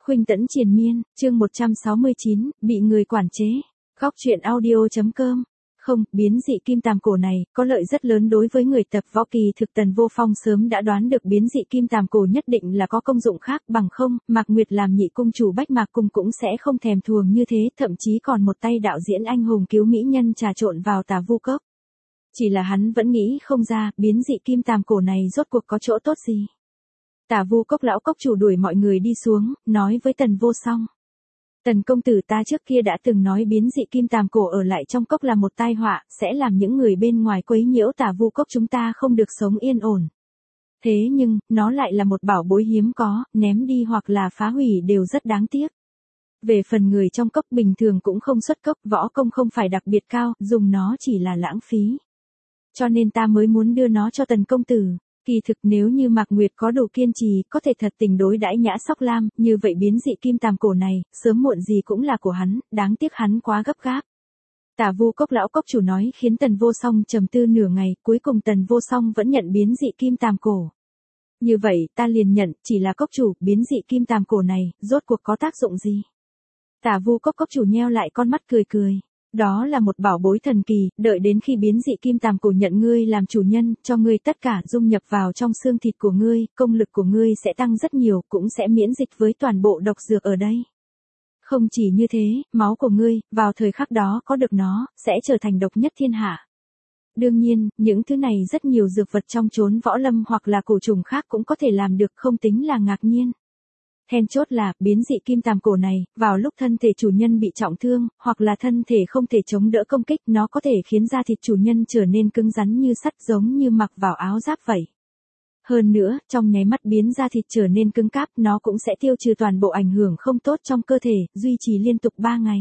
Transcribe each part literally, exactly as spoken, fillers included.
Khuynh Tẫn triền miên, chương một trăm sáu mươi chín, bị người quản chế. Góc truyện audio.com. Không, biến dị kim tàm cổ này, có lợi rất lớn đối với người tập võ. Kỳ thực Tần Vô Phong sớm đã đoán được biến dị kim tàm cổ nhất định là có công dụng khác, bằng không, Mạc Nguyệt làm nhị cung chủ Bách Mạc Cung cũng sẽ không thèm thuồng như thế, thậm chí còn một tay đạo diễn anh hùng cứu mỹ nhân trà trộn vào Tà Vu Cốc. Chỉ là hắn vẫn nghĩ không ra, biến dị kim tàm cổ này rốt cuộc có chỗ tốt gì. Tà Vu Cốc lão cốc chủ đuổi mọi người đi xuống, nói với Tần Vô Song. Tần công tử, ta trước kia đã từng nói biến dị kim tàm cổ ở lại trong cốc là một tai họa, sẽ làm những người bên ngoài quấy nhiễu Tà Vu Cốc chúng ta không được sống yên ổn. Thế nhưng, nó lại là một bảo bối hiếm có, ném đi hoặc là phá hủy đều rất đáng tiếc. Về phần người trong cốc bình thường cũng không xuất cốc, võ công không phải đặc biệt cao, dùng nó chỉ là lãng phí. Cho nên ta mới muốn đưa nó cho Tần công tử. Kỳ thực nếu như Mạc Nguyệt có đủ kiên trì, có thể thật tình đối đãi Nhã Sóc Lam, như vậy biến dị kim tàm cổ này, sớm muộn gì cũng là của hắn, đáng tiếc hắn quá gấp gáp. Tà Vu Cốc lão cốc chủ nói khiến Tần Vô Song trầm tư nửa ngày, cuối cùng Tần Vô Song vẫn nhận biến dị kim tàm cổ. Như vậy, ta liền nhận, chỉ là cốc chủ, biến dị kim tàm cổ này, rốt cuộc có tác dụng gì? Tà Vu Cốc cốc chủ nheo lại con mắt cười cười. Đó là một bảo bối thần kỳ, đợi đến khi biến dị kim tàm cổ nhận ngươi làm chủ nhân, cho ngươi tất cả dung nhập vào trong xương thịt của ngươi, công lực của ngươi sẽ tăng rất nhiều, cũng sẽ miễn dịch với toàn bộ độc dược ở đây. Không chỉ như thế, máu của ngươi, vào thời khắc đó có được nó, sẽ trở thành độc nhất thiên hạ. Đương nhiên, những thứ này rất nhiều dược vật trong chốn võ lâm hoặc là cổ trùng khác cũng có thể làm được, không tính là ngạc nhiên. Then chốt là, biến dị kim tàm cổ này, vào lúc thân thể chủ nhân bị trọng thương, hoặc là thân thể không thể chống đỡ công kích, nó có thể khiến da thịt chủ nhân trở nên cứng rắn như sắt, giống như mặc vào áo giáp vậy. Hơn nữa, trong nháy mắt biến da thịt trở nên cứng cáp, nó cũng sẽ tiêu trừ toàn bộ ảnh hưởng không tốt trong cơ thể, duy trì liên tục ba ngày.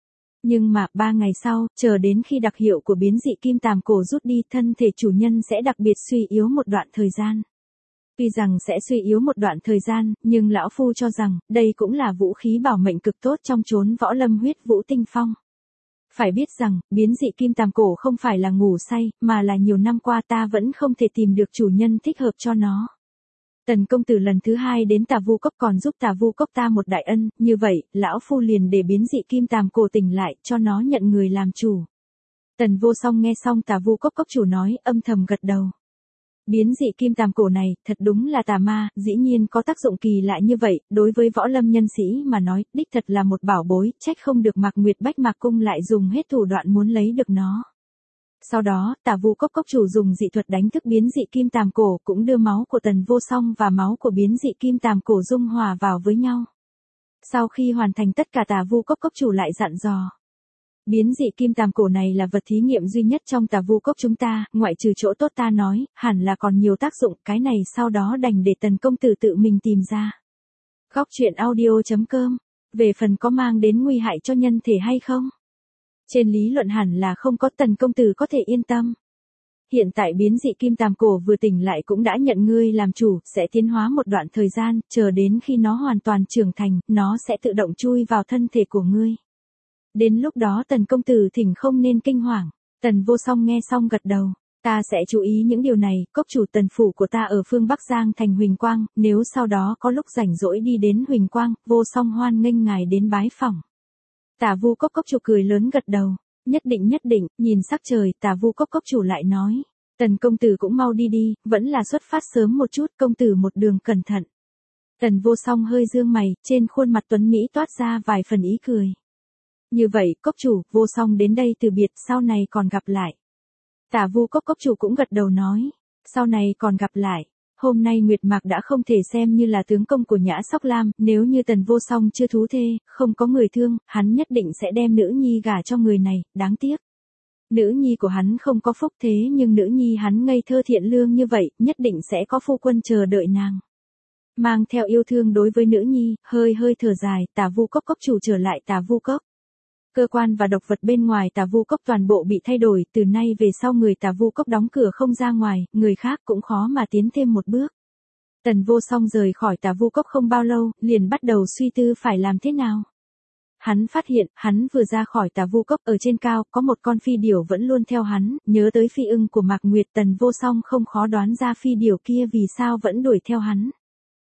Nhưng mà, ba ngày sau, chờ đến khi đặc hiệu của biến dị kim tàm cổ rút đi, thân thể chủ nhân sẽ đặc biệt suy yếu một đoạn thời gian. Tuy rằng sẽ suy yếu một đoạn thời gian, nhưng lão phu cho rằng, đây cũng là vũ khí bảo mệnh cực tốt trong chốn võ lâm huyết vũ tinh phong. Phải biết rằng, biến dị kim tàm cổ không phải là ngủ say, mà là nhiều năm qua ta vẫn không thể tìm được chủ nhân thích hợp cho nó. Tần công tử lần thứ hai đến Tà Vu Cốc còn giúp Tà Vu Cốc ta một đại ân, như vậy, lão phu liền để biến dị kim tàm cổ tỉnh lại, cho nó nhận người làm chủ. Tần Vô Song nghe xong Tà Vu Cốc cốc chủ nói, âm thầm gật đầu. Biến dị kim tàm cổ này, thật đúng là tà ma, dĩ nhiên có tác dụng kỳ lạ như vậy, đối với võ lâm nhân sĩ mà nói, đích thật là một bảo bối, trách không được Mạc Nguyệt Bách Mạc Cung lại dùng hết thủ đoạn muốn lấy được nó. Sau đó, Tà Vu Cốc cốc chủ dùng dị thuật đánh thức biến dị kim tàm cổ, cũng đưa máu của Tần Vô Song và máu của biến dị kim tàm cổ dung hòa vào với nhau. Sau khi hoàn thành tất cả, Tà Vu Cốc cốc chủ lại dặn dò. Biến dị kim tàm cổ này là vật thí nghiệm duy nhất trong Tà Vu Cốc chúng ta, ngoại trừ chỗ tốt ta nói, hẳn là còn nhiều tác dụng, cái này sau đó đành để Tần công tử tự mình tìm ra. Góc truyện audio.com. Về phần có mang đến nguy hại cho nhân thể hay không? Trên lý luận hẳn là không có, Tần công tử có thể yên tâm. Hiện tại biến dị kim tàm cổ vừa tỉnh lại cũng đã nhận ngươi làm chủ, sẽ tiến hóa một đoạn thời gian, chờ đến khi nó hoàn toàn trưởng thành, nó sẽ tự động chui vào thân thể của ngươi. Đến lúc đó Tần công tử thỉnh không nên kinh hoàng. Tần Vô Song nghe xong gật đầu. Ta sẽ chú ý những điều này, cốc chủ Tần phủ của ta ở phương Bắc Giang thành Huỳnh Quang, nếu sau đó có lúc rảnh rỗi đi đến Huỳnh Quang, Vô Song hoan nghênh ngài đến bái phỏng. Tà Vu Cốc cốc chủ cười lớn gật đầu. Nhất định nhất định, nhìn sắc trời, Tà Vu Cốc cốc chủ lại nói. Tần công tử cũng mau đi đi, vẫn là xuất phát sớm một chút, công tử một đường cẩn thận. Tần Vô Song hơi dương mày, trên khuôn mặt tuấn Mỹ toát ra vài phần ý cười. Như vậy, cốc chủ, Vô Song đến đây từ biệt, sau này còn gặp lại. Tà Vu Cốc cốc chủ cũng gật đầu nói, sau này còn gặp lại. Hôm nay Nguyệt Mạc đã không thể xem như là tướng công của Nhã Sóc Lam, nếu như Tần Vô Song chưa thú thê, không có người thương, hắn nhất định sẽ đem nữ nhi gả cho người này, đáng tiếc. Nữ nhi của hắn không có phúc thế nhưng nữ nhi hắn ngây thơ thiện lương như vậy, nhất định sẽ có phu quân chờ đợi nàng. Mang theo yêu thương đối với nữ nhi, hơi hơi thở dài, Tà Vu Cốc cốc chủ trở lại Tà Vu Cốc. Cơ quan và độc vật bên ngoài Tà Vu Cốc toàn bộ bị thay đổi, từ nay về sau người Tà Vu Cốc đóng cửa không ra ngoài, người khác cũng khó mà tiến thêm một bước. Tần Vô Song rời khỏi Tà Vu Cốc không bao lâu, liền bắt đầu suy tư phải làm thế nào. Hắn phát hiện, hắn vừa ra khỏi Tà Vu Cốc, ở trên cao, có một con phi điểu vẫn luôn theo hắn, nhớ tới phi ưng của Mạc Nguyệt, Tần Vô Song không khó đoán ra phi điểu kia vì sao vẫn đuổi theo hắn.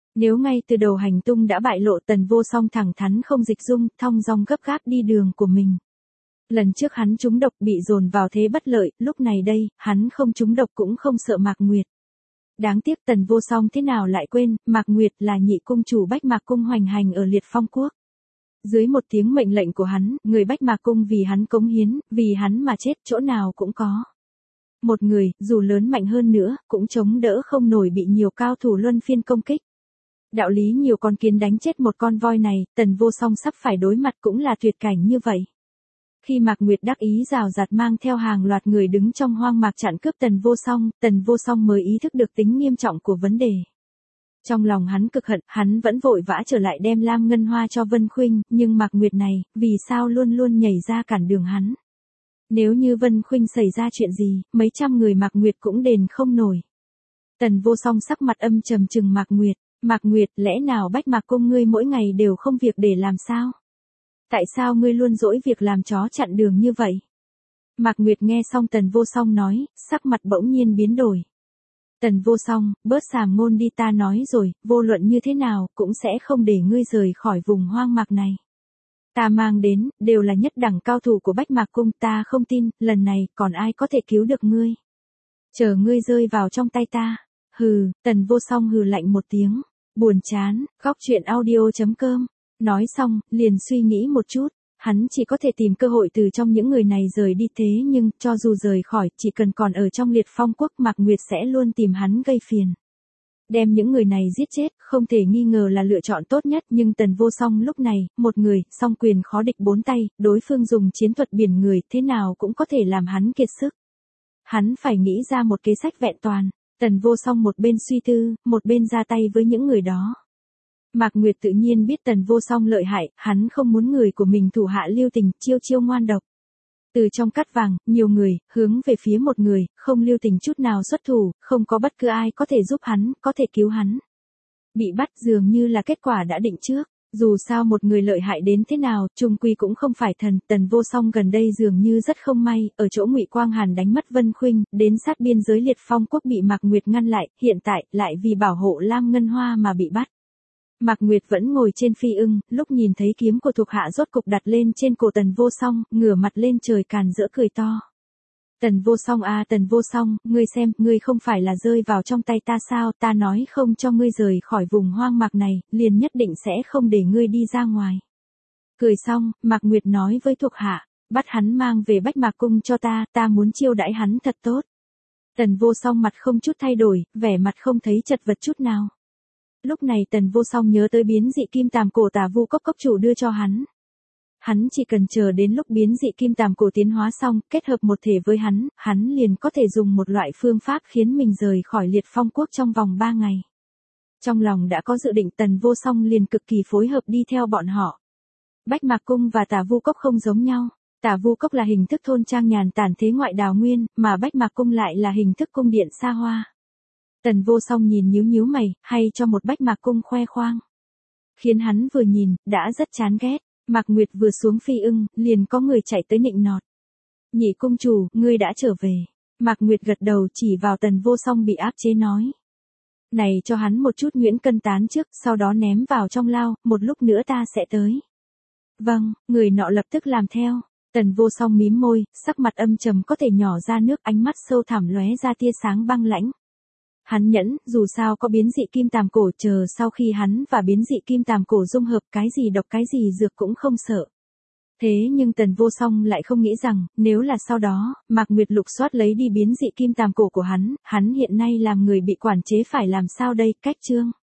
Nếu ngay từ đầu hành tung đã bại lộ, Tần Vô Song thẳng thắn không dịch dung, thong dong gấp gáp đi đường của mình. Lần trước hắn trúng độc bị dồn vào thế bất lợi, lúc này đây, hắn không trúng độc cũng không sợ Mạc Nguyệt. Đáng tiếc Tần Vô Song thế nào lại quên, Mạc Nguyệt là nhị cung chủ Bách Mạc Cung hoành hành ở Liệt Phong Quốc. Dưới một tiếng mệnh lệnh của hắn, người Bách Mạc Cung vì hắn cống hiến, vì hắn mà chết chỗ nào cũng có. Một người, dù lớn mạnh hơn nữa, cũng chống đỡ không nổi bị nhiều cao thủ luân phiên công kích. Đạo lý nhiều con kiến đánh chết một con voi này, Tần Vô Song sắp phải đối mặt cũng là tuyệt cảnh như vậy. Khi Mạc Nguyệt đắc ý rào rạt mang theo hàng loạt người đứng trong hoang mạc chặn cướp Tần Vô Song, Tần Vô Song mới ý thức được tính nghiêm trọng của vấn đề. Trong lòng hắn cực hận, hắn vẫn vội vã trở lại đem Lam Ngân Hoa cho Vân Khuynh, nhưng Mạc Nguyệt này, vì sao luôn luôn nhảy ra cản đường hắn. Nếu như Vân Khuynh xảy ra chuyện gì, mấy trăm người Mạc Nguyệt cũng đền không nổi. Tần Vô Song sắc mặt âm trầm trừng Mạc Nguyệt, Mạc Nguyệt, lẽ nào Bách Mạc Cung ngươi mỗi ngày đều không việc để làm sao? Tại sao ngươi luôn dỗi việc làm chó chặn đường như vậy? Mạc Nguyệt nghe xong Tần Vô Song nói, sắc mặt bỗng nhiên biến đổi. Tần Vô Song, bớt sàm ngôn đi, ta nói rồi, vô luận như thế nào, cũng sẽ không để ngươi rời khỏi vùng hoang mạc này. Ta mang đến, đều là nhất đẳng cao thủ của Bách Mạc Cung, ta không tin, lần này, còn ai có thể cứu được ngươi. Chờ ngươi rơi vào trong tay ta. Hừ, Tần Vô Song hừ lạnh một tiếng, buồn chán, góc truyện audio chấm com. Nói xong, liền suy nghĩ một chút, hắn chỉ có thể tìm cơ hội từ trong những người này rời đi, thế nhưng, cho dù rời khỏi, chỉ cần còn ở trong Liệt Phong Quốc, Mạc Nguyệt sẽ luôn tìm hắn gây phiền. Đem những người này giết chết, không thể nghi ngờ là lựa chọn tốt nhất, nhưng Tần Vô Song lúc này, một người, song quyền khó địch bốn tay, đối phương dùng chiến thuật biển người, thế nào cũng có thể làm hắn kiệt sức. Hắn phải nghĩ ra một kế sách vẹn toàn. Tần Vô Song một bên suy tư, một bên ra tay với những người đó. Mạc Nguyệt tự nhiên biết Tần Vô Song lợi hại, hắn không muốn người của mình thủ hạ lưu tình, chiêu chiêu ngoan độc. Từ trong cắt vàng, nhiều người, hướng về phía một người, không lưu tình chút nào xuất thủ, không có bất cứ ai có thể giúp hắn, có thể cứu hắn. Bị bắt dường như là kết quả đã định trước, dù sao một người lợi hại đến thế nào, chung quy cũng không phải thần. Tần Vô Song gần đây dường như rất không may, ở chỗ Ngụy Quang Hàn đánh mất Vân Khuynh, đến sát biên giới Liệt Phong Quốc bị Mạc Nguyệt ngăn lại, hiện tại, lại vì bảo hộ Lam Ngân Hoa mà bị bắt. Mạc Nguyệt vẫn ngồi trên phi ưng, lúc nhìn thấy kiếm của thuộc hạ rốt cục đặt lên trên cổ Tần Vô Song, ngửa mặt lên trời càn rỡ cười to. Tần Vô Song à, Tần Vô Song, ngươi xem, ngươi không phải là rơi vào trong tay ta sao, ta nói không cho ngươi rời khỏi vùng hoang mạc này, liền nhất định sẽ không để ngươi đi ra ngoài. Cười xong, Mạc Nguyệt nói với thuộc hạ, bắt hắn mang về Bách Mạc Cung cho ta, ta muốn chiêu đãi hắn thật tốt. Tần Vô Song mặt không chút thay đổi, vẻ mặt không thấy chật vật chút nào. Lúc này Tần Vô Song nhớ tới biến dị kim tàm cổ Tả Vu Cốc cốc chủ đưa cho hắn. Hắn chỉ cần chờ đến lúc biến dị kim tàm cổ tiến hóa xong, kết hợp một thể với hắn, hắn liền có thể dùng một loại phương pháp khiến mình rời khỏi Liệt Phong Quốc trong vòng ba ngày. Trong lòng đã có dự định, Tần Vô Song liền cực kỳ phối hợp đi theo bọn họ. Bách Mạc Cung và Tả Vu Cốc không giống nhau. Tả Vu Cốc là hình thức thôn trang nhàn tản thế ngoại đào nguyên, mà Bách Mạc Cung lại là hình thức cung điện xa hoa. Tần Vô Song nhìn nhíu nhíu mày, hay cho một Bách Mạc Cung khoe khoang. Khiến hắn vừa nhìn, đã rất chán ghét. Mạc Nguyệt vừa xuống phi ưng, liền có người chạy tới nịnh nọt. Nhị cung chủ, ngươi đã trở về. Mạc Nguyệt gật đầu chỉ vào Tần Vô Song bị áp chế nói. Này cho hắn một chút nhuyễn cân tán trước, sau đó ném vào trong lao, một lúc nữa ta sẽ tới. Vâng, người nọ lập tức làm theo. Tần Vô Song mím môi, sắc mặt âm trầm có thể nhỏ ra nước, ánh mắt sâu thẳm lóe ra tia sáng băng lãnh. Hắn nhẫn, dù sao có biến dị kim tàm cổ, chờ sau khi hắn và biến dị kim tàm cổ dung hợp, cái gì độc cái gì dược cũng không sợ. Thế nhưng Tần Vô Song lại không nghĩ rằng, nếu là sau đó, Mạc Nguyệt lục soát lấy đi biến dị kim tàm cổ của hắn, hắn hiện nay làm người bị quản chế phải làm sao đây, cách chương.